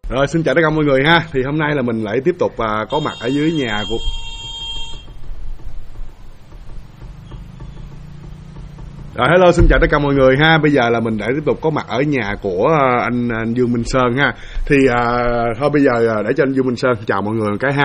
Rồi xin chào tất cả mọi người ha. Thì hôm nay là mình lại tiếp tục có mặt ở dưới nhà của Rồi hello, xin chào tất cả mọi người ha. Bây giờ là mình đã tiếp tục có mặt ở nhà của anh Dương Minh Sơn ha. Thì thôi bây giờ để cho anh Dương Minh Sơn chào mọi người một cái ha.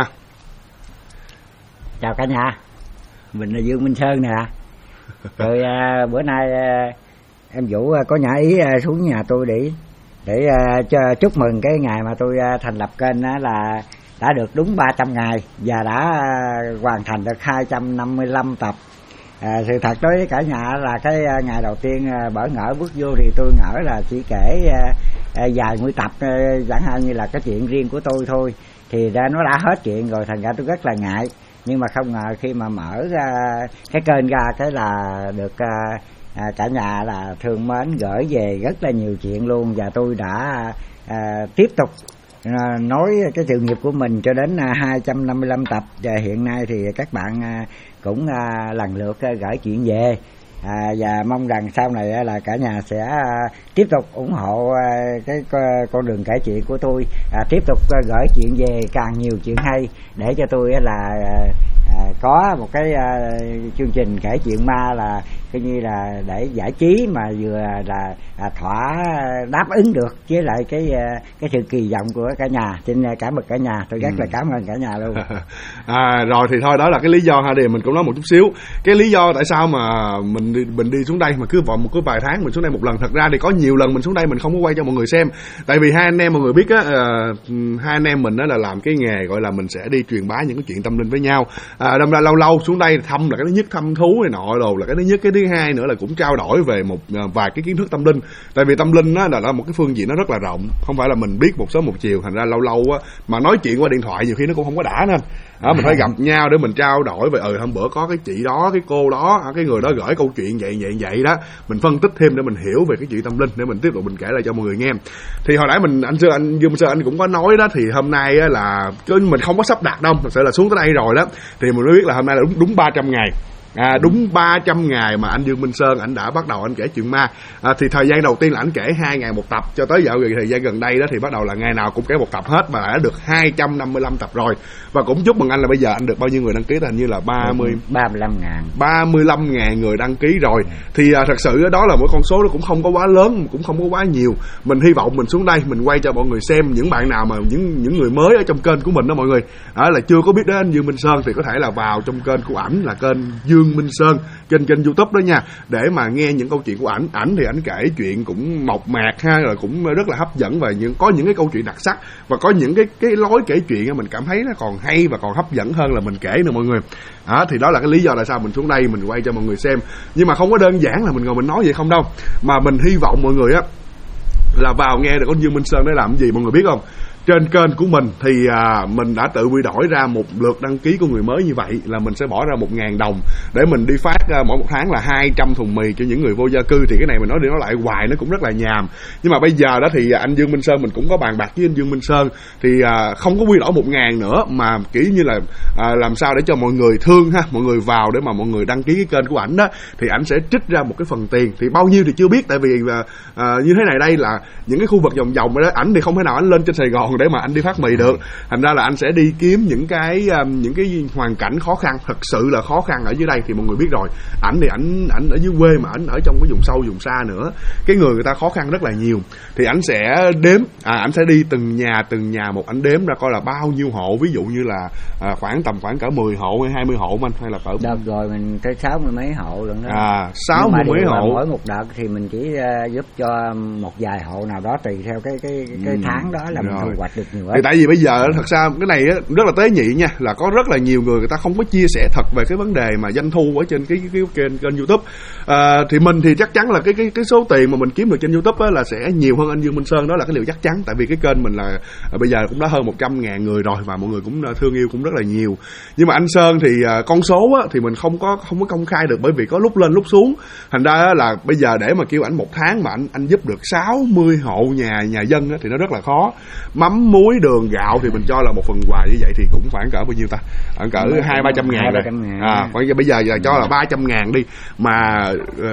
Chào cả nhà, mình là Dương Minh Sơn nè. Rồi bữa nay em Vũ có nhã ý xuống nhà tôi để chúc mừng cái ngày mà tôi thành lập kênh là đã được đúng 300 ngày và đã hoàn thành được 255 tập. Sự thật đối với cả nhà là cái ngày đầu tiên bỡ ngỡ bước vô thì tôi ngỡ là chỉ kể vài mươi tập, chẳng hạn như là cái chuyện riêng của tôi thôi, thì ra nó đã hết chuyện rồi, thành ra tôi rất là ngại. Nhưng mà không ngờ khi mà mở ra cái kênh ra cái là được cả nhà là thương mến gửi về rất là nhiều chuyện luôn, và tôi đã tiếp tục nói cái sự nghiệp của mình cho đến 255 tập, và hiện nay thì các bạn cũng lần lượt gửi chuyện về, và mong rằng sau này là cả nhà sẽ tiếp tục ủng hộ cái con đường kể chuyện của tôi, tiếp tục gửi chuyện về càng nhiều chuyện hay để cho tôi là có một cái chương trình kể chuyện ma là coi như là để giải trí mà vừa là thỏa đáp ứng được với lại cái sự kỳ vọng của cả nhà. Xin cảm ơn cả nhà, tôi rất là cảm ơn cả nhà luôn. Rồi thì thôi, đó là cái lý do ha, thì mình cũng nói một chút xíu cái lý do tại sao mà mình đi xuống đây mà cứ vòng một vài tháng mình xuống đây một lần. Thật ra thì có nhiều lần mình xuống đây mình không có quay cho mọi người xem, tại vì hai anh em mọi người biết á, hai anh em mình đó là làm cái nghề gọi là mình sẽ đi truyền bá những cái chuyện tâm linh với nhau. Đâm ra lâu lâu xuống đây thăm là cái thứ nhất, thăm thú này nọ đồ là cái thứ nhất, cái thứ hai nữa là cũng trao đổi về một vài cái kiến thức tâm linh. Tại vì tâm linh á là một cái phương diện nó rất là rộng, không phải là mình biết một sớm một chiều, thành ra lâu lâu á mà nói chuyện qua điện thoại nhiều khi nó cũng không có đã, nên mình phải gặp nhau để mình trao đổi về hôm bữa có cái chị đó, cái cô đó, cái người đó gửi câu chuyện vậy đó, mình phân tích thêm để mình hiểu về cái chuyện tâm linh để mình tiếp tục mình kể lại cho mọi người nghe. Thì hồi nãy anh Dương Minh Sơn anh cũng có nói đó, thì hôm nay á là mình không có sắp đặt đâu, thật sự là xuống tới đây rồi đó thì mình mới biết là hôm nay là đúng 300 ngày. Đúng 300 ngày mà anh Dương Minh Sơn anh đã bắt đầu anh kể chuyện ma. Thì thời gian đầu tiên là anh kể 2 ngày một tập, cho tới dạo thời gian gần đây đó thì bắt đầu là ngày nào cũng kể một tập hết, mà đã được 255 tập rồi. Và cũng chúc mừng anh là bây giờ anh được bao nhiêu người đăng ký, hình như là 35.000 người đăng ký rồi. Thì thật sự đó là một con số nó cũng không có quá lớn, cũng không có quá nhiều. Mình hy vọng mình xuống đây mình quay cho mọi người xem, những bạn nào mà những người mới ở trong kênh của mình đó mọi người, là chưa có biết đến anh Dương Minh Sơn thì có thể là vào trong kênh của ảnh là kênh Dương Minh Sơn, kênh YouTube đó nha, để mà nghe những câu chuyện của ảnh. Thì ảnh kể chuyện cũng mộc mạc ha, rồi cũng rất là hấp dẫn, và có những cái câu chuyện đặc sắc, và có những cái lối kể chuyện mình cảm thấy nó còn hay và còn hấp dẫn hơn là mình kể nữa mọi người. Thì đó là cái lý do tại sao mình xuống đây mình quay cho mọi người xem. Nhưng mà không có đơn giản là mình ngồi mình nói vậy không đâu, mà mình hy vọng mọi người á là vào nghe được con Dương Minh Sơn để làm cái gì mọi người biết không? Trên kênh của mình thì mình đã tự quy đổi ra một lượt đăng ký của người mới như vậy là mình sẽ bỏ ra 1.000 đồng để mình đi phát mỗi một tháng là 200 thùng mì cho những người vô gia cư. Thì cái này mình nói đi nói lại hoài nó cũng rất là nhàm, nhưng mà bây giờ đó thì anh Dương Minh Sơn mình cũng có bàn bạc với anh Dương Minh Sơn thì không có quy đổi 1.000 nữa, mà kiểu như là làm sao để cho mọi người thương ha, mọi người vào để mà mọi người đăng ký cái kênh của ảnh đó, thì ảnh sẽ trích ra một cái phần tiền. Thì bao nhiêu thì chưa biết, tại vì như thế này đây là những cái khu vực vòng vòng đó, ảnh thì không thể nào ảnh lên trên Sài Gòn để mà anh đi phát mì được, thành ra là anh sẽ đi kiếm những cái hoàn cảnh khó khăn, thật sự là khó khăn ở dưới đây. Thì mọi người biết rồi, ảnh thì ảnh ở dưới quê mà ảnh ở trong cái vùng sâu vùng xa nữa, cái người ta khó khăn rất là nhiều, thì ảnh sẽ đếm, ảnh sẽ đi từng nhà một, ảnh đếm ra coi là bao nhiêu hộ, ví dụ như là khoảng cỡ 10 hộ hay 20 hộ anh, hay là cỡ đợt rồi mình tới 60 mấy hộ luôn đó. 60 mấy hộ mỗi một đợt thì mình chỉ giúp cho một vài hộ nào đó tùy theo cái tháng đó là mình thu hoạch được nhiều. Thì tại vì bây giờ thật ra cái này rất là tế nhị nha, là có rất là nhiều người ta không có chia sẻ thật về cái vấn đề mà doanh thu ở trên cái kênh YouTube. Thì mình thì chắc chắn là cái số tiền mà mình kiếm được trên YouTube là sẽ nhiều hơn anh Dương Minh Sơn, đó là cái điều chắc chắn. Tại vì cái kênh mình là bây giờ cũng đã hơn 100.000 người rồi, và mọi người cũng thương yêu cũng rất là nhiều. Nhưng mà anh Sơn thì con số thì mình không có công khai được, bởi vì có lúc lên lúc xuống. Thành ra là bây giờ để mà kêu ảnh một tháng mà anh giúp được 60 hộ nhà dân thì nó rất là khó. Mắm muối đường gạo thì mình cho là một phần quà như vậy thì cũng khoảng cỡ bao nhiêu ta? Khoảng cỡ 200-300 ngàn rồi. Khoảng bây giờ cho là 300 ngàn đi, mà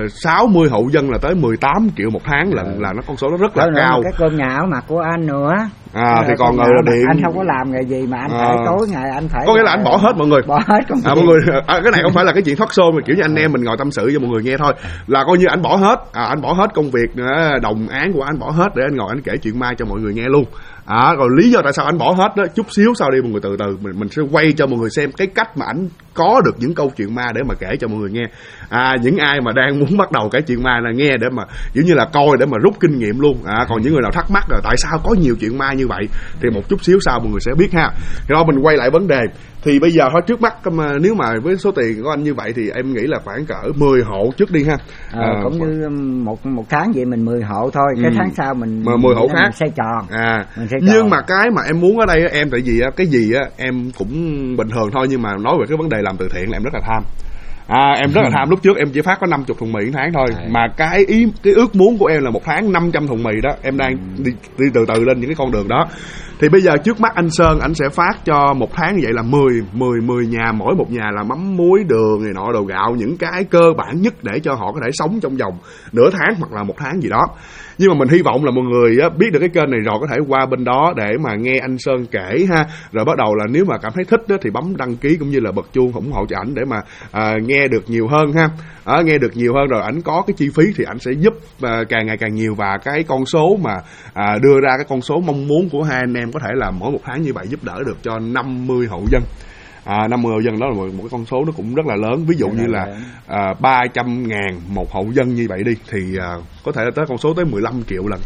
60 hộ dân là tới 18 triệu một tháng, là nó con số nó rất là cao. Cái cơm nhà áo mặc của anh nữa. Thì còn điện anh không có làm nghề gì mà anh phải tối ngày anh phải, có nghĩa là anh bỏ hết mọi người, bỏ hết mọi người. Cái này không phải là cái chuyện thoát show mà kiểu như anh em mình ngồi tâm sự cho mọi người nghe thôi, là coi như anh bỏ hết, anh bỏ hết công việc đồng án của anh, bỏ hết để anh ngồi anh kể chuyện ma cho mọi người nghe luôn. Rồi lý do tại sao anh bỏ hết đó, chút xíu sau đi mọi người, từ từ mình sẽ quay cho mọi người xem cái cách mà anh có được những câu chuyện ma để mà kể cho mọi người nghe. Những ai mà đang muốn bắt đầu kể chuyện ma là nghe để mà kiểu như là coi để mà rút kinh nghiệm luôn. Còn những người nào thắc mắc là tại sao có nhiều chuyện ma như vậy thì một chút xíu sau mọi người sẽ biết ha. Rồi mình quay lại vấn đề thì bây giờ thôi, trước mắt nếu mà với số tiền của anh như vậy thì em nghĩ là khoảng cỡ 10 hộ trước đi ha. Cũng như một tháng vậy mình 10 hộ thôi, cái tháng sau mình 10 hộ khác mình xây tròn. Nhưng mà cái mà em muốn ở đây em, tại vì cái gì em cũng bình thường thôi, nhưng mà nói về cái vấn đề làm từ thiện là em rất là tham. Em rất là tham. Lúc trước em chỉ phát có 50 thùng mì một tháng thôi, mà cái ước muốn của em là một tháng 500 thùng mì đó. Em đang đi từ từ lên những cái con đường đó. Thì bây giờ trước mắt anh Sơn, anh sẽ phát cho một tháng như vậy là 10 nhà, mỗi một nhà là mắm muối đường này nọ đồ gạo, những cái cơ bản nhất để cho họ có thể sống trong vòng nửa tháng hoặc là một tháng gì đó. Nhưng mà mình hy vọng là mọi người biết được cái kênh này rồi có thể qua bên đó để mà nghe anh Sơn kể ha. Rồi bắt đầu là nếu mà cảm thấy thích thì bấm đăng ký cũng như là bật chuông ủng hộ cho ảnh để mà nghe được nhiều hơn ha. Nghe được nhiều hơn rồi ảnh có cái chi phí thì ảnh sẽ giúp càng ngày càng nhiều, và cái con số mà đưa ra cái con số mong muốn của hai anh em có thể là mỗi một tháng như vậy giúp đỡ được cho 50 hộ dân. 50 hộ dân đó là một cái con số nó cũng rất là lớn. Ví dụ như là 300.000 một hộ dân như vậy đi thì có thể là tới con số tới 15 triệu lần.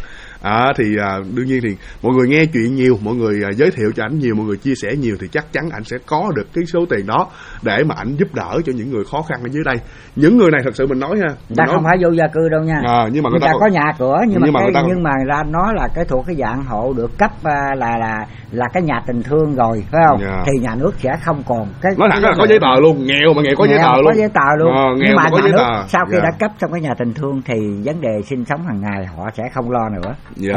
Đương nhiên thì mọi người nghe chuyện nhiều, mọi người giới thiệu cho ảnh nhiều, mọi người chia sẻ nhiều thì chắc chắn ảnh sẽ có được cái số tiền đó để mà ảnh giúp đỡ cho những người khó khăn ở dưới đây. Những người này thật sự mình nói ha, người ta không phải vô gia cư đâu nha. Nhưng mà người ta có nhà cửa, nhưng mà ra nó là cái thuộc cái dạng hộ được cấp là cái nhà tình thương rồi, phải không? Thì nhà nước sẽ không còn cái nói thẳng là có giấy tờ luôn, nghèo mà nghèo có giấy tờ luôn. Có giấy tờ luôn. Nhưng mà nhà nước sau khi đã cấp xong cái nhà tình thương thì vấn đề sinh sống hàng ngày họ sẽ không lo nữa.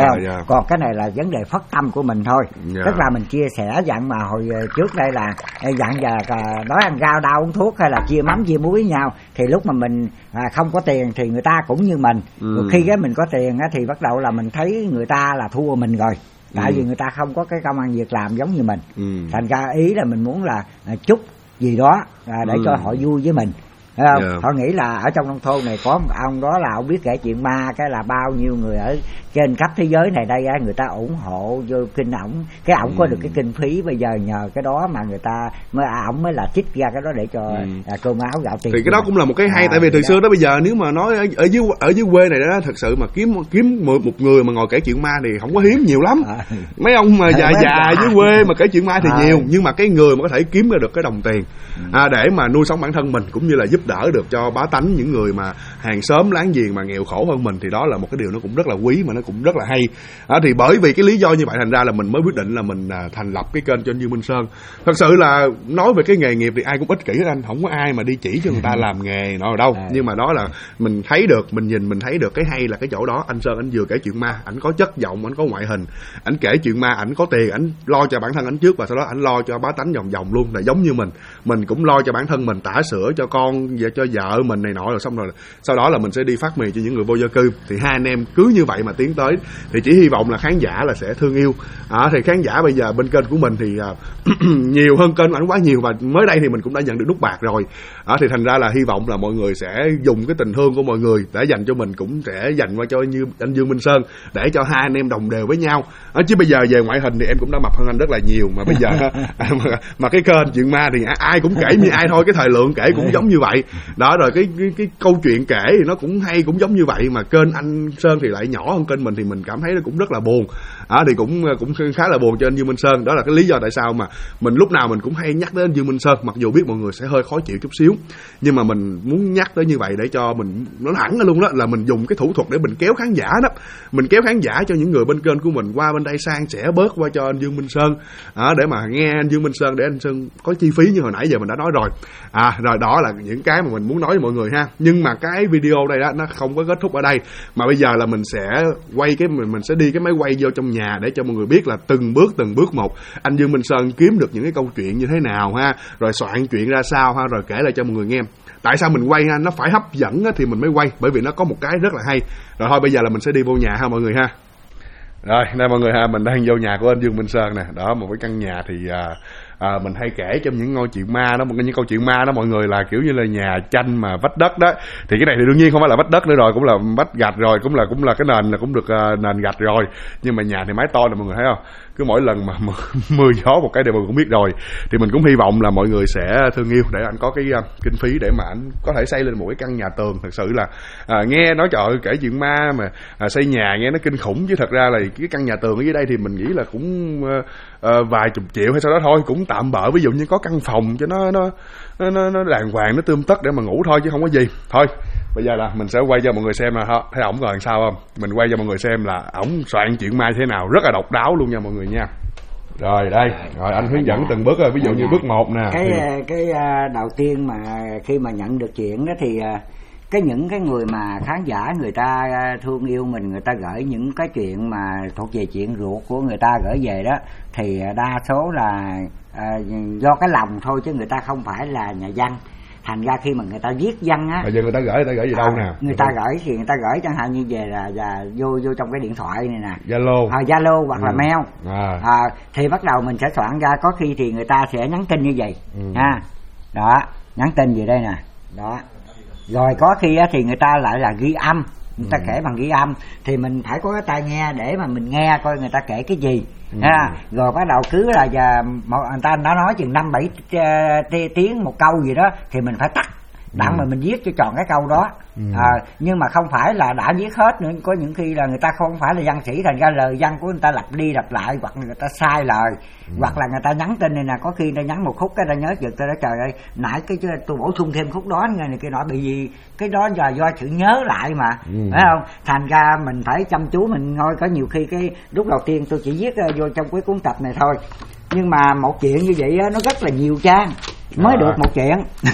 Còn cái này là vấn đề phát tâm của mình thôi. Tức là mình chia sẻ dạng mà hồi trước đây là dạng giờ đói ăn rau đau uống thuốc, hay là chia mắm chia muối với nhau, thì lúc mà mình không có tiền thì người ta cũng như mình. Khi cái mình có tiền thì bắt đầu là mình thấy người ta là thua mình rồi, tại vì người ta không có cái công ăn việc làm giống như mình. Thành ra ý là mình muốn là chúc gì đó để cho họ vui với mình. Họ nghĩ là ở trong nông thôn này có một ông đó là ông biết kể chuyện ma, cái là bao nhiêu người ở trên khắp thế giới này đây người ta ủng hộ vô kinh ổng, cái ổng có được cái kinh phí, bây giờ nhờ cái đó mà người ta ổng mới là trích ra cái đó để cho cơm áo gạo tiền. Thì cái đó cũng là một cái hay, tại vì từ xưa đó bây giờ nếu mà nói ở dưới quê này đó, thật sự mà kiếm một người mà ngồi kể chuyện ma thì không có hiếm, nhiều lắm. Mấy ông mà già dưới quê mà kể chuyện ma thì nhiều, nhưng mà cái người mà có thể kiếm ra được cái đồng tiền để mà nuôi sống bản thân mình cũng như là giúp đỡ được cho bá tánh, những người mà hàng xóm láng giềng mà nghèo khổ hơn mình, thì đó là một cái điều nó cũng rất là quý mà nó cũng rất là hay. Thì bởi vì cái lý do như vậy thành ra là mình mới quyết định là mình thành lập cái kênh cho anh Dương Minh Sơn. Thật sự là nói về cái nghề nghiệp thì ai cũng ích kỷ hết anh, không có ai mà đi chỉ cho người ta làm nghề nọ đâu. Nhưng mà đó là mình thấy được, mình nhìn mình thấy được cái hay là cái chỗ đó. Anh Sơn anh vừa kể chuyện ma, ảnh có chất giọng, ảnh có ngoại hình, ảnh kể chuyện ma, ảnh có tiền, ảnh lo cho bản thân ảnh trước và sau đó ảnh lo cho bá tánh vòng vòng luôn, là giống như mình cũng lo cho bản thân mình, tã sữa cho con, cho vợ mình này nọ, rồi xong rồi sau đó là mình sẽ đi phát mì cho những người vô gia cư. Thì hai anh em cứ như vậy mà tiến tới, thì chỉ hy vọng là khán giả là sẽ thương yêu. Thì khán giả bây giờ bên kênh của mình thì nhiều hơn kênh ảnh quá nhiều, và mới đây thì mình cũng đã nhận được nút bạc rồi. Thì thành ra là hy vọng là mọi người sẽ dùng cái tình thương của mọi người để dành cho mình, cũng sẽ dành qua cho như anh Dương Minh Sơn, để cho hai anh em đồng đều với nhau. Chứ bây giờ về ngoại hình thì em cũng đã mập hơn anh rất là nhiều, mà bây giờ mà cái kênh chuyện ma thì ai cũng kể như ai thôi, cái thời lượng kể cũng giống như vậy đó. Rồi cái câu chuyện kể thì nó cũng hay, cũng giống như vậy, mà kênh anh Sơn thì lại nhỏ hơn kênh mình, thì mình cảm thấy nó cũng rất là buồn. Thì cũng khá là buồn cho anh Dương Minh Sơn. Đó là cái lý do tại sao mà mình lúc nào mình cũng hay nhắc tới anh Dương Minh Sơn, mặc dù biết mọi người sẽ hơi khó chịu chút xíu, nhưng mà mình muốn nhắc tới như vậy để cho mình nó thẳng ra luôn đó, là mình dùng cái thủ thuật để mình kéo khán giả đó, mình kéo khán giả cho những người bên kênh của mình qua bên đây san sẻ bớt qua cho anh Dương Minh Sơn, để mà nghe anh Dương Minh Sơn, để anh Sơn có chi phí như hồi nãy giờ mình đã nói rồi. Rồi đó là những cái mà mình muốn nói với mọi người ha. Nhưng mà cái video đây đó nó không có kết thúc ở đây, mà bây giờ là mình sẽ quay mình sẽ đi cái máy quay vô trong nhà để cho mọi người biết là từng bước một anh Dương Minh Sơn kiếm được những cái câu chuyện như thế nào ha, rồi soạn chuyện ra sao ha, rồi kể lại cho mọi người nghe. Tại sao mình quay ha, nó phải hấp dẫn thì mình mới quay, bởi vì nó có một cái rất là hay. Rồi thôi bây giờ là mình sẽ đi vô nhà ha mọi người ha. Rồi, đây mọi người ha, mình đang vô nhà của anh Dương Minh Sơn nè. Đó, một cái căn nhà thì mình hay kể trong những ngôi chuyện ma đó, những câu chuyện ma đó mọi người, là kiểu như là nhà tranh mà vách đất đó. Thì cái này thì đương nhiên không phải là vách đất nữa rồi, cũng là vách gạch rồi, cũng là cái nền là cũng được nền gạch rồi. Nhưng mà nhà thì mái to nè mọi người thấy không? Cứ mỗi lần mà mưa gió một cái đều mình cũng biết rồi. Thì mình cũng hy vọng là mọi người sẽ thương yêu để anh có cái kinh phí để mà anh có thể xây lên một cái căn nhà tường. Thật sự là nghe nói trời ơi, kể chuyện ma mà xây nhà nghe nó kinh khủng, chứ thật ra là cái căn nhà tường ở dưới đây thì mình nghĩ là cũng vài chục triệu hay sau đó thôi, cũng tạm bợ. Ví dụ như có căn phòng cho nó đàng hoàng, nó tươm tất để mà ngủ thôi chứ không có gì. Thôi bây giờ là mình sẽ quay cho mọi người xem là thấy ổng rồi làm sao không. Mình quay cho mọi người xem là ổng soạn chuyện ma thế nào, rất là độc đáo luôn nha mọi người nha. Rồi đây, rồi anh hướng dẫn từng bước rồi. Ví dụ như bước 1 nè. Cái đầu tiên mà khi mà nhận được chuyện đó thì những cái người mà khán giả người ta thương yêu mình, người ta gửi những cái chuyện mà thuộc về chuyện ruột của người ta gửi về đó, thì đa số là do cái lòng thôi, chứ người ta không phải là nhà văn. Thành ra khi mà người ta viết văn á, bây giờ người ta gửi về đâu nè? Người ta gửi thì người ta gửi chẳng hạn như về là vô trong cái điện thoại này nè, Zalo hoặc là mail. Thì bắt đầu mình sẽ soạn ra, có khi thì người ta sẽ nhắn tin như vậy ha. Đó, nhắn tin gì đây nè. Đó. Rồi có khi thì người ta lại là ghi âm, người ta kể bằng ghi âm, thì mình phải có cái tai nghe để mà mình nghe coi người ta kể cái gì. Rồi bắt đầu cứ là người ta đã nói chừng 5-7 tiếng một câu gì đó thì mình phải tắt đặng mà mình viết cho tròn cái câu đó. Nhưng mà không phải là đã viết hết nữa, có những khi là người ta không phải là văn sĩ, thành ra lời văn của người ta lặp đi lặp lại, hoặc là người ta sai lời, hoặc là người ta nhắn tin này nè, có khi người ta nhắn một khúc cái ta nhớ giật tôi đó, trời ơi nãy cái tôi bổ sung thêm khúc đó này kia nọ, bị gì cái đó là do sự nhớ lại mà, phải không? Thành ra mình phải chăm chú mình ngồi. Có nhiều khi cái lúc đầu tiên tôi chỉ viết vô trong cái cuốn tập này thôi, nhưng mà một chuyện như vậy nó rất là nhiều trang mới được một chuyện.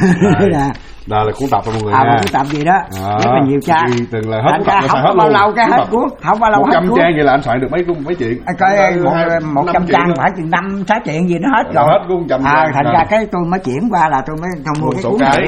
Đây là cuốn tập mọi người nha. Cuốn tập gì đó rất là nhiều trang, từng là hết cuốn tập không hết bao lâu cái hết cuốn, không bao lâu hết 100 trang vậy là anh soạn được mấy chuyện. Coi 100 trang phải chừng 5-6 chuyện gì nó hết rồi. Hết cuốn 100 trang. Thành ra cái tôi mới chuyển qua là tôi mới mua cái cuốn này đi.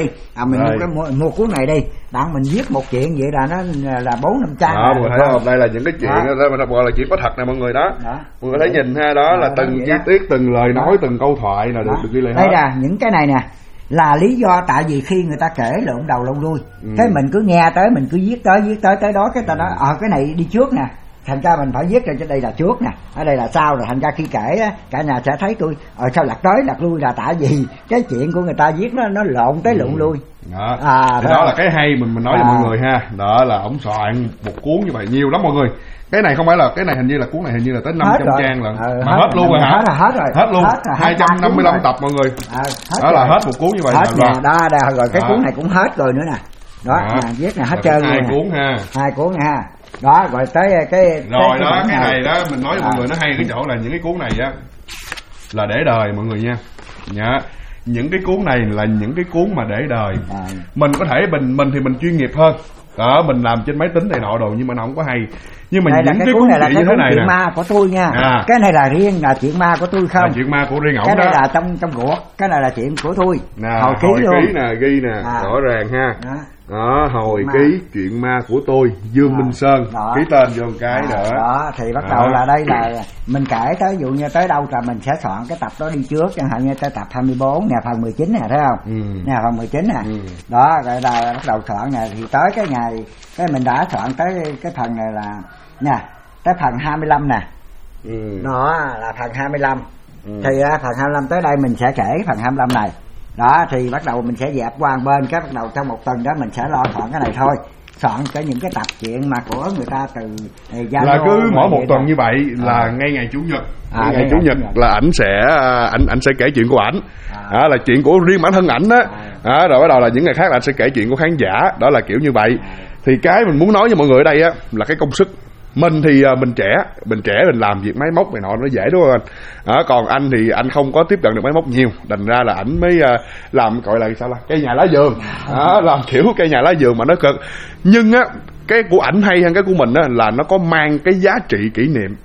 Mình mua cuốn này đi, đặng mình viết một chuyện vậy là nó là 4-5 trang. Đó, mọi người thấy không? Đây là những cái chuyện đó gọi là chuyện có thật nè mọi người đó. Mọi người thấy nhìn ha, đó là từng chi tiết, từng lời nói, từng câu thoại là được ghi lại hết. Đây là những cái này nè, là lý do tại vì khi người ta kể lộn đầu lộn đuôi, cái mình cứ nghe tới, mình cứ viết tới đó, cái ta nói cái này đi trước nè, thành ra mình phải viết ra cho đây là trước nè, ở đây là sau rồi. Thành ra khi kể cả nhà sẽ thấy tôi sao lật tới lật lui, là tại vì cái chuyện của người ta viết nó lộn tới lộn lui. Đó, đó là cái hay mình nói cho mọi người ha. Đó là ổng soạn một cuốn như vậy nhiều lắm mọi người. Cái này không phải là, cái này hình như là cuốn này hình như là tới 500 trang lận. Mà hết luôn rồi hả? Hết luôn. 255 tập mọi người. Đó là hết một cuốn như vậy. Đó rồi cái cuốn này cũng hết rồi nữa nè. Đó, viết này hết trơn luôn. 2 cuốn ha. 2 cuốn ha. Đó, rồi tới cái rồi đó, cái này đó mình nói cho mọi người nó hay cái chỗ là những cái cuốn này á là để đời mọi người nha. Những cái cuốn này là những cái cuốn mà để đời. Mình có thể mình thì mình chuyên nghiệp hơn. Đó, mình làm trên máy tính này nọ đồ, nhưng mà nó không có hay. Nhưng mà những cái cuốn này là cái cuốn chuyện ma của tôi nha. Cái này là riêng là chuyện ma của tôi không? Là chuyện ma của riêng ổng đó. Cái này là trong ruột, cái này là chuyện của tôi. Hồi ký nè, ghi nè, rõ ràng ha. Đó, hồi ký chuyện ma của tôi, Dương Minh Sơn, ký tên vô một cái nữa. Đó, thì bắt đầu là đây là mình kể tới, ví dụ như tới đâu là mình sẽ soạn cái tập đó đi trước, chẳng hạn như tới tập 24 nè, phần 19 nè, thấy không? Nè, phần 19 nè. Đó, rồi là bắt đầu soạn nè, thì tới cái ngày cái mình đã soạn tới cái phần này là nè, tới phần 25 nè. Đó là phần 25. Thì phần 25 tới đây mình sẽ kể phần 25 này. Đó, thì bắt đầu mình sẽ dẹp qua một bên, cái bắt đầu trong một tuần đó mình sẽ lo soạn cái này thôi. Soạn cái những cái tập chuyện mà của người ta từ Zalo. Là cứ mỗi một tuần như vậy là ngay ngày Chủ nhật. Ngày Chủ nhật là ảnh sẽ kể chuyện của ảnh. Đó là chuyện của riêng bản thân ảnh đó. Rồi bắt đầu là những ngày khác là anh sẽ kể chuyện của khán giả. Đó là kiểu như vậy. Thì cái mình muốn nói với mọi người ở đây á là cái công sức. Mình thì mình trẻ mình làm việc máy móc này nọ nó dễ đúng không anh? Còn anh thì anh không có tiếp cận được máy móc nhiều, thành ra là ảnh mới làm gọi là sao là cây nhà lá vườn. Làm kiểu cây nhà lá vườn mà nó cực. Nhưng á cái của ảnh hay hơn cái của mình á là nó có mang cái giá trị kỷ niệm.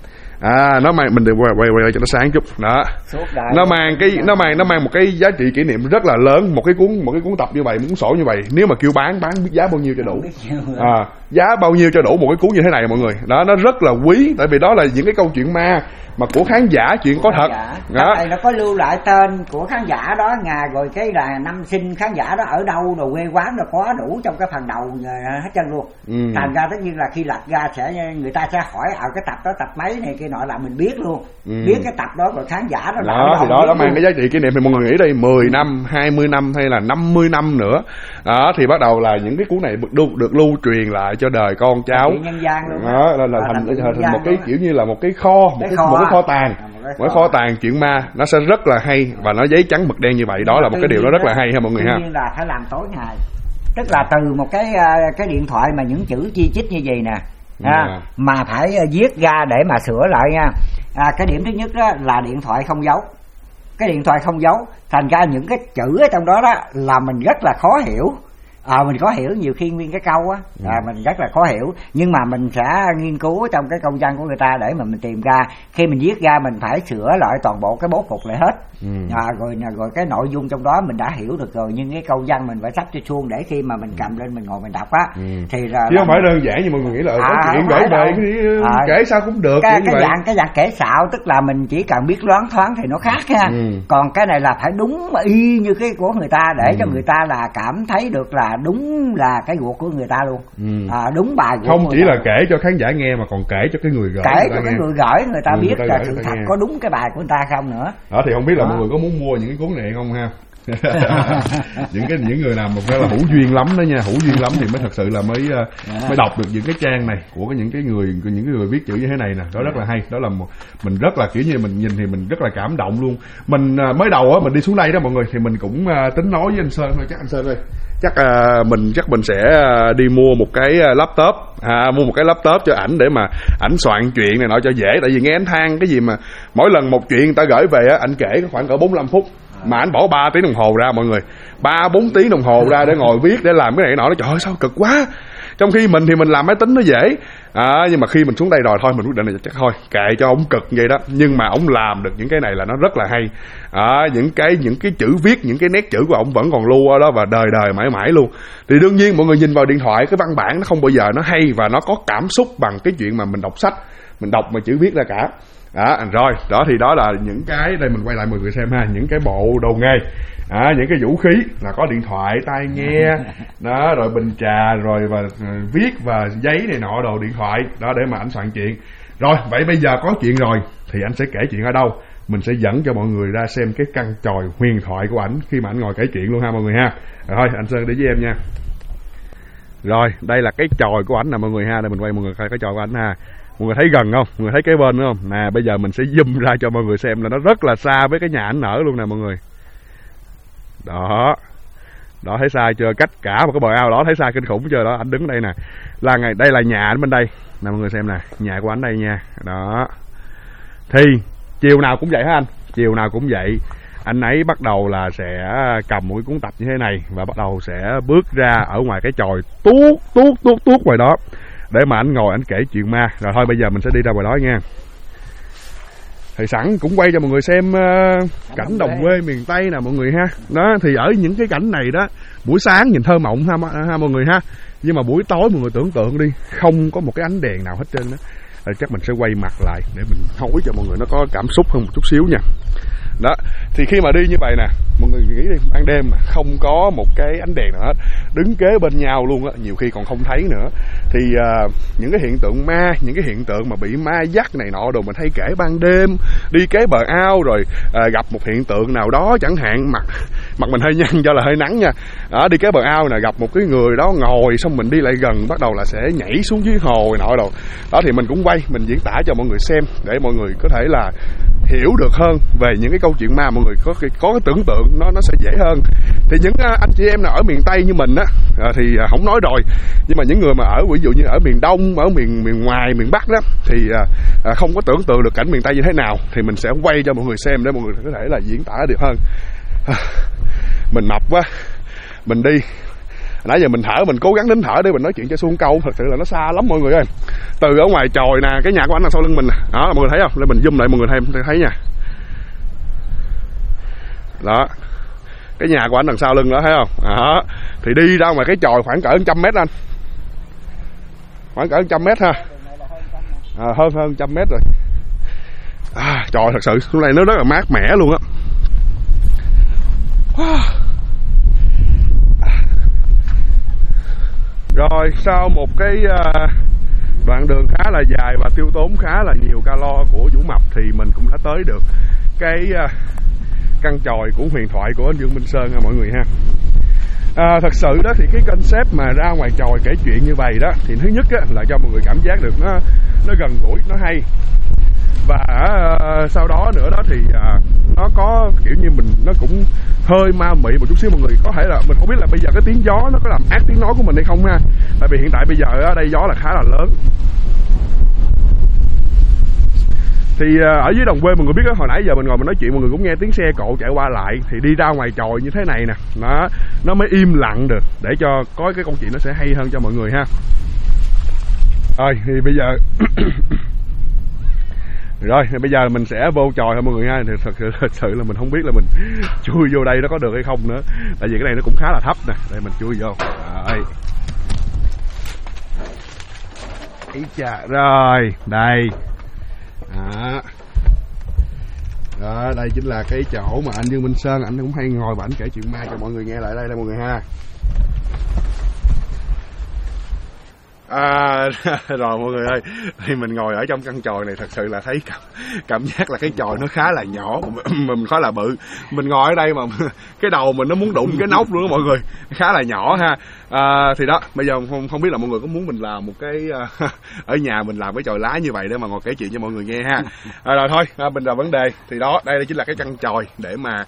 Nó mang, mình quay cho nó sáng chút đó. Nó mang một cái giá trị kỷ niệm rất là lớn. Một cái cuốn tập như vậy, một cuốn sổ như vậy, nếu mà kêu bán biết giá bao nhiêu cho đủ. Giá bao nhiêu cho đủ một cái cuốn như thế này mọi người. Đó, nó rất là quý, tại vì đó là những cái câu chuyện ma mà của khán giả, chuyện có thật. Đó này nó có lưu lại tên của khán giả đó, ngày rồi cái là năm sinh khán giả đó ở đâu, rồi quê quán rồi có đủ trong cái phần đầu hết trơn luôn. Thành ra tất nhiên là khi lật ra người ta sẽ hỏi ở cái tập đó tập mấy này kia nọ là mình biết luôn. Biết cái tập đó rồi khán giả đó thì đó mang cái giá trị kỷ niệm. Thì mọi người nghĩ đây 10 năm, 20 năm hay là 50 năm nữa đó, thì bắt đầu là những cái cuốn này được lưu truyền lại cho đời con cháu. Nhân gian luôn đó, là thành một cái kiểu như là một cái kho, một cái kho tàng. Một cái kho tàng chuyện ma nó sẽ rất là hay, và nó giấy trắng mực đen như vậy. Đó là một cái điều nó rất là hay ha mọi người ha. Tuy nhiên là phải làm tối ngày, tức là từ một cái điện thoại mà những chữ chi chít như vậy nè, mà phải viết ra để mà sửa lại nha. Cái điểm thứ nhất đó là điện thoại không dấu. Cái điện thoại không dấu, thành ra những cái chữ ở trong đó là mình rất là khó hiểu. Mình khó hiểu nhiều khi nguyên cái câu á, mình rất là khó hiểu, nhưng mà mình sẽ nghiên cứu trong cái công văn của người ta để mà mình tìm ra. Khi mình viết ra mình phải sửa lại toàn bộ cái bố cục lại hết. Rồi cái nội dung trong đó mình đã hiểu được rồi, nhưng cái câu văn mình phải sắp cho suông để khi mà mình cầm lên mình ngồi mình đọc á thì là chứ không phải đơn giản như mọi người nghĩ là có chuyện gửi về kể sao cũng được. Cái dạng kể xạo tức là mình chỉ cần biết loáng thoáng thì nó khác ha. Còn cái này là phải đúng y như cái của người ta để cho người ta là cảm thấy được là đúng là cái ruột của người ta luôn. Đúng bài của không chỉ là kể cho khán giả nghe mà còn kể cho cái người gửi, kể cho cái người gửi người ta biết là sự thật có đúng cái bài của người ta không nữa. Đó thì không biết là mọi người có muốn mua những cái cuốn này không ha. những người nào mà phải là hữu duyên lắm đó nha, hữu duyên lắm thì mới thật sự là mới đọc được những cái trang này của những cái người viết chữ như thế này nè. Đó rất là hay. Đó là mình rất là kiểu như mình nhìn thì mình rất là cảm động luôn. Mình mới đầu á mình đi xuống đây đó mọi người, thì mình cũng tính nói với anh Sơn thôi. Chắc anh Sơn ơi, chắc mình sẽ đi mua một cái laptop, mua một cái laptop cho ảnh để mà ảnh soạn chuyện này nọ cho dễ. Tại vì nghe anh than cái gì mà mỗi lần một chuyện người ta gửi về á, ảnh kể khoảng cỡ 45 phút mà anh bỏ 3 tiếng đồng hồ ra mọi người, 3-4 tiếng đồng hồ ra để ngồi viết, để làm cái này nọ. Nó trời ơi sao cực quá. Trong khi mình thì mình làm máy tính nó dễ, nhưng mà khi mình xuống đây rồi thôi mình quyết định là chắc thôi kệ cho ông cực vậy đó. Nhưng mà ông làm được những cái này là nó rất là hay. Những cái chữ viết, những cái nét chữ của ông vẫn còn lưu ở đó và đời đời mãi mãi luôn. Thì đương nhiên mọi người nhìn vào điện thoại cái văn bản nó không bao giờ nó hay và nó có cảm xúc bằng cái chuyện mà mình đọc sách, mình đọc mà chữ viết ra cả. Rồi đó thì đó là những cái đây mình quay lại mọi người xem ha, những cái bộ đồ nghề, những cái vũ khí là có điện thoại, tai nghe đó, rồi bình trà, rồi và viết và giấy này nọ, đồ điện thoại đó để mà ảnh soạn chuyện. Rồi vậy bây giờ có chuyện rồi thì anh sẽ kể chuyện ở đâu, mình sẽ dẫn cho mọi người ra xem cái căn chòi huyền thoại của ảnh khi mà ảnh ngồi kể chuyện luôn ha mọi người ha. Rồi thôi anh Sơn để với em nha. Rồi đây là cái chòi của ảnh nè mọi người ha, đây mình quay mọi người coi cái chòi của ảnh ha. Mọi người thấy gần không? Mọi người thấy kế bên nữa không? Nè bây giờ mình sẽ zoom ra cho mọi người xem là nó rất là xa với cái nhà ảnh ở luôn nè mọi người. Đó. Đó thấy xa chưa? Cách cả một cái bờ ao đó thấy xa kinh khủng chưa đó. Anh đứng đây nè. Đây là nhà ảnh bên đây. Nè mọi người xem nè, nhà của ảnh đây nha. Đó. Thì chiều nào cũng vậy hả anh? Chiều nào cũng vậy. Anh ấy bắt đầu là sẽ cầm một cái cuốn tập như thế này và bắt đầu sẽ bước ra ở ngoài cái chòi tuốt ngoài đó để mà anh ngồi anh kể chuyện ma. Rồi thôi bây giờ mình sẽ đi ra ngoài đó nha. Thì sẵn cũng quay cho mọi người xem cảnh đồng quê miền Tây nè mọi người ha. Đó thì ở những cái cảnh này đó, buổi sáng nhìn thơ mộng ha mọi người ha. Nhưng mà buổi tối mọi người tưởng tượng đi, không có một cái ánh đèn nào hết trơn đó. Rồi chắc mình sẽ quay mặt lại để mình nói cho mọi người nó có cảm xúc hơn một chút xíu nha. Đó, thì khi mà đi như vậy nè, mọi người nghĩ đi, ban đêm mà không có một cái ánh đèn nào hết, đứng kế bên nhau luôn á, nhiều khi còn không thấy nữa. Thì những cái hiện tượng ma, những cái hiện tượng mà bị ma dắt này nọ đồ mình hay kể ban đêm, đi kế bờ ao rồi gặp một hiện tượng nào đó chẳng hạn, mặt mình hơi nhăn do là hơi nắng nha. Đó, đi kế bờ ao nè, gặp một cái người đó ngồi, xong mình đi lại gần bắt đầu là sẽ nhảy xuống dưới hồ này nọ đồ. Đó thì mình cũng quay, mình diễn tả cho mọi người xem để mọi người có thể là hiểu được hơn về những cái câu chuyện ma, mọi người có cái tưởng tượng nó sẽ dễ hơn. Thì những anh chị em nào ở miền Tây như mình á thì không nói rồi, nhưng mà những người mà ở ví dụ như ở miền Đông, ở miền ngoài, miền Bắc đó thì không có tưởng tượng được cảnh miền Tây như thế nào, thì mình sẽ quay cho mọi người xem để mọi người có thể là diễn tả được hơn. Mình mập quá, mình đi Nãy giờ mình thở, mình cố gắng nín thở để mình nói chuyện cho xuống câu, thật sự là nó xa lắm mọi người ơi. Từ ở ngoài chòi nè, cái nhà của anh là sau lưng mình nè, đó mọi người thấy không? Để mình zoom lại mọi người thấy nha. Đó, cái nhà của anh đằng sau lưng đó thấy không? Đó, thì đi ra ngoài cái chòi khoảng cỡ 100 mét anh, khoảng cỡ 100 mét ha, hơn 100 mét rồi. Trời, thật sự xuống đây nó rất là mát mẻ luôn á. Rồi sau một cái đoạn đường khá là dài và tiêu tốn khá là nhiều calo của Vũ Mập thì mình cũng đã tới được cái căn chòi của huyền thoại của anh Dương Minh Sơn ha mọi người ha. Thật sự đó thì cái concept mà ra ngoài chòi kể chuyện như vậy đó thì thứ nhất á, là cho mọi người cảm giác được nó gần gũi, nó hay. Và sau đó nữa đó thì nó có kiểu như nó cũng hơi ma mị một chút xíu mọi người. Có thể là mình không biết là bây giờ cái tiếng gió nó có làm át tiếng nói của mình hay không ha. Tại vì hiện tại bây giờ ở đây gió là khá là lớn. Thì ở dưới đồng quê mọi người biết đó, hồi nãy giờ mình ngồi mình nói chuyện mọi người cũng nghe tiếng xe cộ chạy qua lại. Thì đi ra ngoài chòi như thế này nè, nó mới im lặng được để cho có cái câu chuyện nó sẽ hay hơn cho mọi người ha. Rồi thì bây giờ rồi bây giờ mình sẽ vô chòi thôi mọi người ha. Thì thật sự là mình không biết là mình chui vô đây nó có được hay không nữa, tại vì cái này nó cũng khá là thấp nè. Đây mình chui vô rồi. Ý chà, rồi đây đó, đây chính là cái chỗ mà anh Dương Minh Sơn anh cũng hay ngồi và anh kể chuyện ma cho mọi người nghe lại đây mọi người ha. Rồi mọi người ơi, thì mình ngồi ở trong căn chòi này thật sự là thấy cảm giác là cái chòi nó khá là nhỏ, mình khá là bự. Mình ngồi ở đây mà cái đầu mình nó muốn đụng cái nóc luôn đó mọi người, khá là nhỏ ha. Thì đó, bây giờ không biết là mọi người có muốn mình làm một cái ở nhà mình làm cái chòi lá như vậy để mà ngồi kể chuyện cho mọi người nghe ha. Rồi thôi, mình là vấn đề. Thì đó, đây chính là cái căn chòi để mà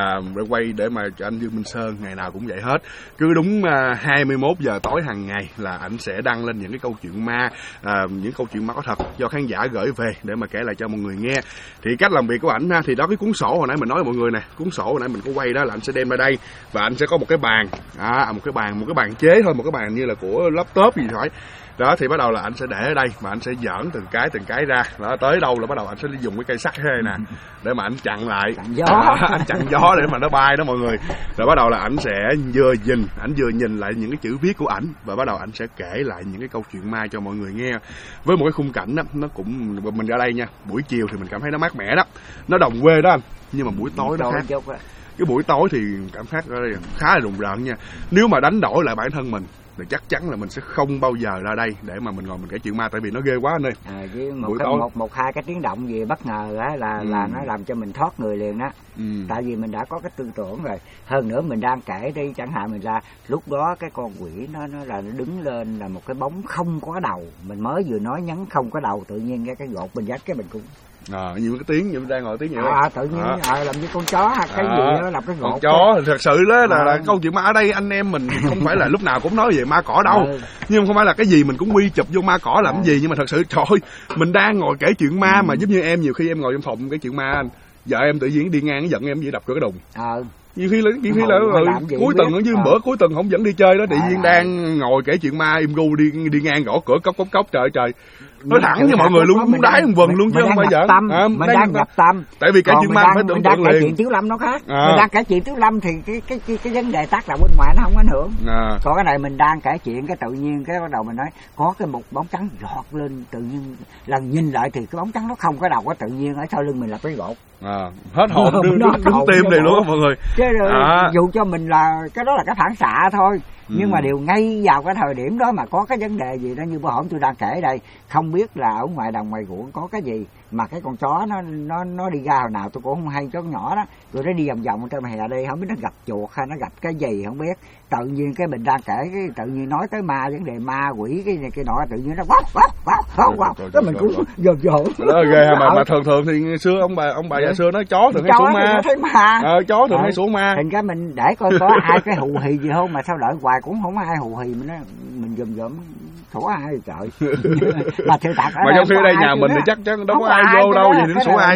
quay để mà cho anh Dương Minh Sơn ngày nào cũng vậy hết. Cứ đúng 21 giờ tối hàng ngày là ảnh sẽ đăng lên những cái câu chuyện ma, những câu chuyện ma có thật do khán giả gửi về để mà kể lại cho mọi người nghe. Thì cách làm việc của ảnh ha, thì đó cái cuốn sổ hồi nãy mình nói với mọi người nè, cuốn sổ hồi nãy mình có quay đó là anh sẽ đem ra đây và anh sẽ có một cái bàn, một cái bàn chế thôi, một cái bàn như là của laptop gì thôi. Đó thì bắt đầu là anh sẽ để ở đây và anh sẽ giỡn từng cái ra. Đó, tới đâu là bắt đầu anh sẽ dùng cái cây sắt thế này nè để mà anh chặn lại, anh chặn gió để mà nó bay đó mọi người. Rồi bắt đầu là anh sẽ vừa nhìn lại những cái chữ viết của ảnh và bắt đầu anh sẽ kể lại những cái câu chuyện ma cho mọi người nghe với một cái khung cảnh đó, nó cũng mình ra đây nha, buổi chiều thì mình cảm thấy nó mát mẻ đó, nó đồng quê đó anh, nhưng mà buổi tối nó khác. Cái buổi tối thì cảm giác ở đây khá là rùng rợn nha. Nếu mà đánh đổi lại bản thân mình thì chắc chắn là mình sẽ không bao giờ ra đây để mà mình ngồi mình kể chuyện ma, tại vì nó ghê quá anh ơi. Với một hai cái tiếng động gì bất ngờ á là nó làm cho mình thoát người liền đó. Tại vì mình đã có cái tư tưởng rồi. Hơn nữa mình đang kể đi, chẳng hạn mình là lúc đó cái con quỷ nó đứng lên là một cái bóng không có đầu. Mình mới vừa nói nhắn không có đầu, tự nhiên cái gột mình dắt cái mình cũng nhiều cái tiếng như đang ngồi tiếng vậy tự nhiên làm như con chó cái gì đó làm cái gột. Con chó thật sự đó là câu chuyện ma ở đây anh em mình không phải là lúc nào cũng nói về ma cỏ đâu. Nhưng không phải là cái gì mình cũng quy chụp vô ma cỏ làm gì, nhưng mà thật sự trời ơi, mình đang ngồi kể chuyện ma mà giống như em nhiều khi em ngồi trong phòng kể chuyện ma anh, vợ em tự nhiên đi ngang giận em gì đập cửa cái đùng. Nhiều khi là cuối tuần ở dưới bữa cuối tuần không dẫn đi chơi đó, tự nhiên đang ngồi kể chuyện ma im gu đi ngang gõ cửa cốc trời nói thẳng với mọi người luôn, muốn đái một vần luôn chứ không phải giỡn. Mình đang nhập tâm, tại vì kể chuyện ma phải tưởng tượng liền. Chuyện Tiếu Lâm nó khác, mình đang kể chuyện Tiếu Lâm thì cái vấn đề tác động bên ngoài nó không ảnh hưởng. Còn cái này mình đang kể chuyện cái tự nhiên cái bắt đầu mình nói có cái một bóng trắng giọt lên, tự nhiên lần nhìn lại thì cái bóng trắng nó không có đầu, có tự nhiên ở sau lưng mình là cái gột. Hết hồn đứng tim này luôn á mọi người. Chứ dù cho mình là cái đó là cái phản xạ thôi, nhưng mà điều ngay vào cái thời điểm đó mà có cái vấn đề gì đó như bữa hổm tôi đang kể đây, không biết là ở ngoài đồng ngoài ruộng có cái gì mà cái con chó nó đi ra hồi nào tôi cũng không hay, chó nhỏ đó rồi nó đi vòng vòng trên hè đây, không biết nó gặp chuột hay nó gặp cái gì không biết, tự nhiên cái mình đang kể cái tự nhiên nói tới ma, vấn đề ma quỷ cái này cái nọ, tự nhiên nó quát cái mình cũng dồn đó ghê ha. Mà thường thì xưa ông bà già xưa nói chó thường hay sủa ma, chó thường hay sủa ma, thành cái mình để coi có ai cái hù hì gì không, mà sao đợi hoài cũng không ai hù hì, mình dòm sổ ai trời. Mà sự thật mà trong khi đây nhà mình thì chắc chắn đâu có ai vô đâu, vậy thì nó sổ ai?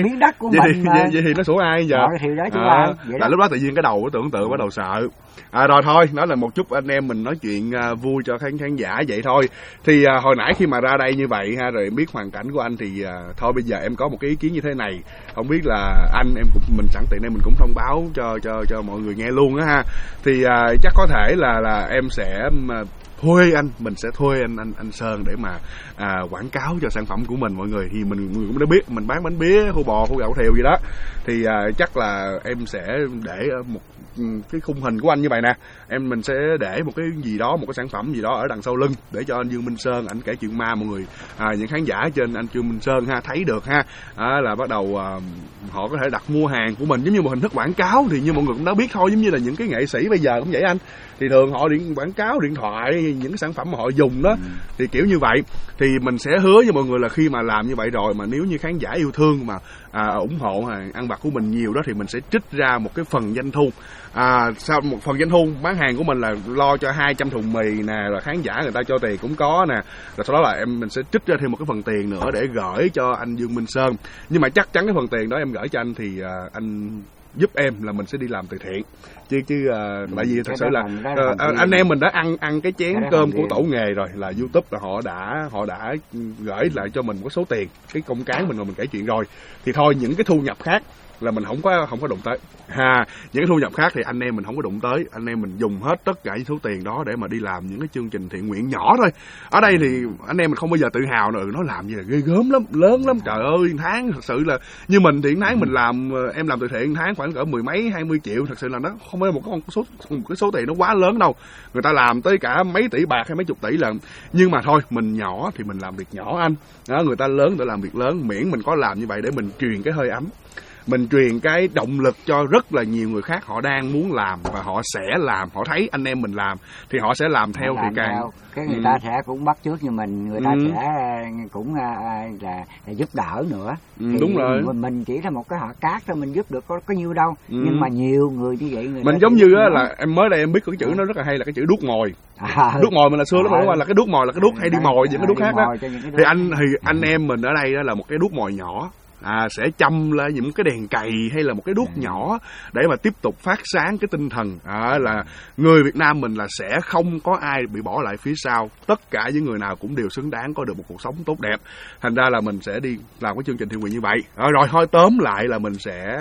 Vậy thì nó sổ ai giờ? Thì đó chứ là lúc đó tự nhiên cái đầu tưởng tượng bắt đầu sợ. Rồi thôi, đó là một chút anh em mình nói chuyện vui cho khán giả vậy thôi. Thì hồi nãy khi mà ra đây như vậy ha, rồi em biết hoàn cảnh của anh thì thôi bây giờ em có một cái ý kiến như thế này. Không biết là mình sẵn tiện đây mình cũng thông báo cho mọi người nghe luôn á ha. Thì chắc có thể là em sẽ thuê mình sẽ thuê anh Sơn để mà quảng cáo cho sản phẩm của mình mọi người. Thì mình cũng đã biết mình bán bánh bía, khô bò, khô gạo thèo gì đó. Thì chắc là em sẽ để một cái khung hình của anh như vậy nè, mình sẽ để một cái gì đó, một cái sản phẩm gì đó ở đằng sau lưng để cho anh Dương Minh Sơn ảnh kể chuyện ma mọi người, những khán giả trên anh Dương Minh Sơn ha thấy được ha, là bắt đầu họ có thể đặt mua hàng của mình giống như một hình thức quảng cáo. Thì như mọi người cũng đã biết thôi, giống như là những cái nghệ sĩ bây giờ cũng vậy anh, thì thường họ quảng cáo điện thoại những cái sản phẩm mà họ dùng đó, thì kiểu như vậy. Thì mình sẽ hứa với mọi người là khi mà làm như vậy rồi mà nếu như khán giả yêu thương mà ủng hộ ăn vặt của mình nhiều đó, thì mình sẽ trích ra một cái phần doanh thu. Sau một phần doanh thu bán hàng của mình là lo cho 200 thùng mì nè, rồi khán giả người ta cho tiền cũng có nè, rồi sau đó là mình sẽ trích ra thêm một cái phần tiền nữa để gửi cho anh Dương Minh Sơn. Nhưng mà chắc chắn cái phần tiền đó em gửi cho anh thì anh giúp em là mình sẽ đi làm từ thiện chứ tại vì thật sự là anh em mình đã ăn cái chén cơm của tổ nghề rồi, là YouTube là họ đã gửi lại cho mình một số tiền, cái công cán mình rồi mình kể chuyện rồi. Thì thôi những cái thu nhập khác là mình không có đụng tới những cái thu nhập khác thì anh em mình không có đụng tới, anh em mình dùng hết tất cả những số tiền đó để mà đi làm những cái chương trình thiện nguyện nhỏ thôi. Ở đây thì anh em mình không bao giờ tự hào nữa, nó làm gì là ghê gớm lắm, lớn lắm, trời ơi tháng thật sự là như mình thì tháng mình làm, em làm từ thiện tháng khoảng cỡ 10 mấy 20 triệu, thật sự là nó không phải một cái số tiền nó quá lớn đâu, người ta làm tới cả mấy tỷ bạc hay mấy chục tỷ lần. Nhưng mà thôi mình nhỏ thì mình làm việc nhỏ anh đó, người ta lớn để làm việc lớn, miễn mình có làm như vậy để mình truyền cái hơi ấm, mình truyền cái động lực cho rất là nhiều người khác, họ đang muốn làm và họ sẽ làm, họ thấy anh em mình làm thì họ sẽ làm theo, thì càng cái người ta sẽ cũng bắt chước như mình, người ta sẽ cũng là giúp đỡ nữa. Thì đúng rồi, mình chỉ là một cái họ cát thôi, mình giúp được có nhiêu đâu. Nhưng mà nhiều người như vậy mình giống như là em mới đây em biết cái chữ nó rất là hay là cái chữ đuốc mồi. Đuốc mồi mình là xưa lắm rồi đúng không? Là cái đuốc mồi là cái đuốc hay đi mồi những cái đuốc khác đó. Thì anh em mình ở đây đó là một cái đuốc mồi nhỏ, sẽ châm lên những cái đèn cày hay là một cái đuốc nhỏ để mà tiếp tục phát sáng cái tinh thần là người Việt Nam mình là sẽ không có ai bị bỏ lại phía sau, tất cả những người nào cũng đều xứng đáng có được một cuộc sống tốt đẹp. Thành ra là mình sẽ đi làm cái chương trình thiện nguyện như vậy. Rồi thôi tóm lại là mình sẽ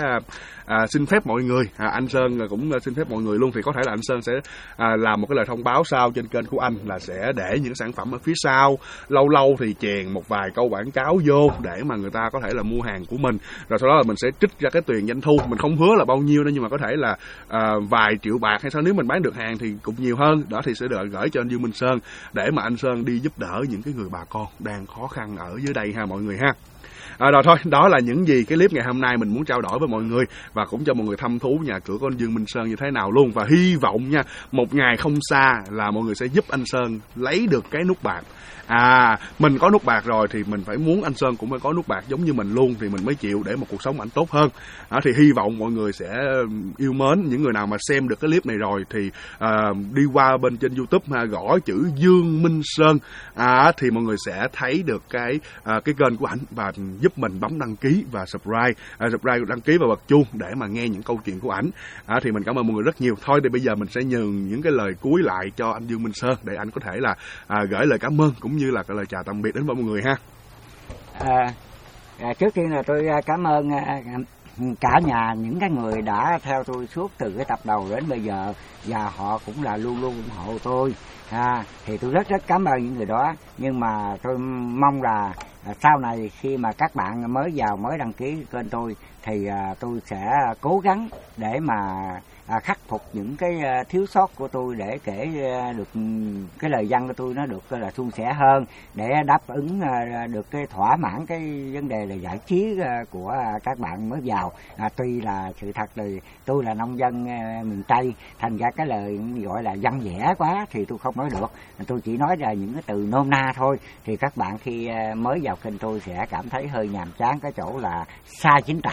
xin phép mọi người, anh Sơn cũng xin phép mọi người luôn, thì có thể là anh Sơn sẽ làm một cái lời thông báo sau trên kênh của anh là sẽ để những sản phẩm ở phía sau, lâu lâu thì chèn một vài câu quảng cáo vô để mà người ta có thể là mua hàng của mình, rồi sau đó là mình sẽ trích ra cái tiền doanh thu. Mình không hứa là bao nhiêu đâu, nhưng mà có thể là vài triệu bạc hay sao, nếu mình bán được hàng thì cũng nhiều hơn đó, thì sẽ được gửi cho anh Dương Minh Sơn để mà anh Sơn đi giúp đỡ những cái người bà con đang khó khăn ở dưới đây ha mọi người ha. Rồi thôi, đó là những gì cái clip ngày hôm nay mình muốn trao đổi với mọi người, và cũng cho mọi người thăm thú nhà cửa của anh Dương Minh Sơn như thế nào luôn. Và hy vọng nha, một ngày không xa là mọi người sẽ giúp anh Sơn lấy được cái nút bạc. Mình có nút bạc rồi thì mình phải muốn anh Sơn cũng phải có nút bạc giống như mình luôn, thì mình mới chịu để một cuộc sống ảnh tốt hơn. Thì hy vọng mọi người sẽ yêu mến. Những người nào mà xem được cái clip này rồi thì đi qua bên trên YouTube gõ chữ Dương Minh Sơn thì mọi người sẽ thấy được cái kênh của ảnh, và giúp mình bấm đăng ký và subscribe, đăng ký và bật chuông để mà nghe những câu chuyện của ảnh. Thì mình cảm ơn mọi người rất nhiều. Thôi thì bây giờ mình sẽ nhường những cái lời cuối lại cho anh Dương Minh Sơn để anh có thể là gửi lời cảm ơn cũng như là cái lời chào tạm biệt đến mọi người ha. Trước tiên là tôi cảm ơn cả nhà những cái người đã theo tôi suốt từ cái tập đầu đến bây giờ, và họ cũng là luôn luôn ủng hộ tôi. Thì tôi rất cảm ơn những người đó. Nhưng mà tôi mong là sau này khi mà các bạn mới đăng ký kênh tôi thì tôi sẽ cố gắng để mà khắc phục những cái thiếu sót của tôi, để kể được cái lời văn của tôi nó được là suôn sẻ hơn, để đáp ứng được cái thỏa mãn cái vấn đề là giải trí của các bạn mới vào. Tuy là sự thật là tôi là nông dân miền Tây, thành ra cái lời gọi là văn vẽ quá thì tôi không nói được, tôi chỉ nói ra những cái từ nôm na thôi. Thì các bạn khi mới vào kênh tôi sẽ cảm thấy hơi nhàm chán cái chỗ là sai chính tả.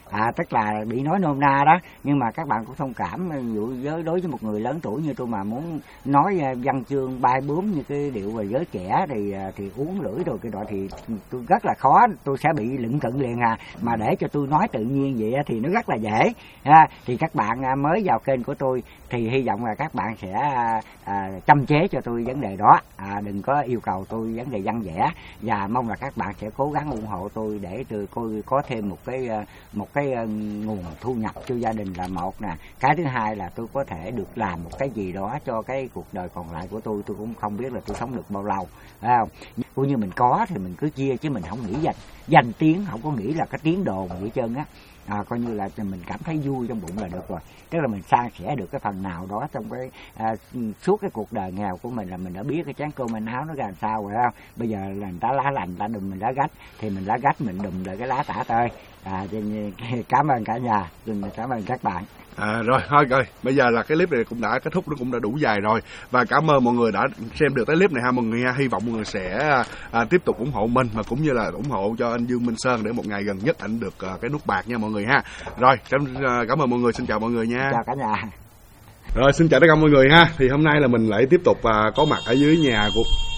Tức là bị nói nôm na đó, nhưng mà các bạn cũng thông cảm. Ví dụ đối với một người lớn tuổi như tôi mà muốn nói văn chương bay bướm như cái điệu về giới trẻ thì uống lưỡi rồi cái đó thì tôi rất là khó, tôi sẽ bị lững cận liền mà để cho tôi nói tự nhiên vậy thì nó rất là dễ. Thì các bạn mới vào kênh của tôi thì hy vọng là các bạn sẽ chăm chế cho tôi vấn đề đó, đừng có yêu cầu tôi vấn đề văn vẽ, và mong là các bạn sẽ cố gắng ủng hộ tôi để tôi có thêm một cái nguồn thu nhập cho gia đình là một nè. Cái thứ hai là tôi có thể được làm một cái gì đó cho cái cuộc đời còn lại của tôi cũng không biết là tôi sống được bao lâu, phải không? Cũng như mình có thì mình cứ chia, chứ mình không nghĩ danh tiếng, không có nghĩ là cái tiếng đồn vậy trơn á. Coi như là mình cảm thấy vui trong bụng là được rồi, tức là mình san sẻ được cái phần nào đó trong cái suốt cái cuộc đời nghèo của mình, là mình đã biết cái chén cơm manh áo nó ra làm sao rồi, không? Bây giờ là người ta lá lành, ta đùm mình lá gách, thì mình lá gách mình đùm lại cái lá tả tơi. Cảm ơn cả nhà, cảm ơn các bạn. Rồi thôi rồi, bây giờ là cái clip này cũng đã kết thúc, nó cũng đã đủ dài rồi, và cảm ơn mọi người đã xem được cái clip này ha mọi người ha. Hy vọng mọi người sẽ tiếp tục ủng hộ mình, và cũng như là ủng hộ cho anh Dương Minh Sơn để một ngày gần nhất anh được cái nút bạc nha mọi người ha. Rồi cảm ơn mọi người, xin chào mọi người nha. Chào cả nhà. Rồi xin chào tất cả mọi người ha. Thì hôm nay là mình lại tiếp tục có mặt ở dưới nhà của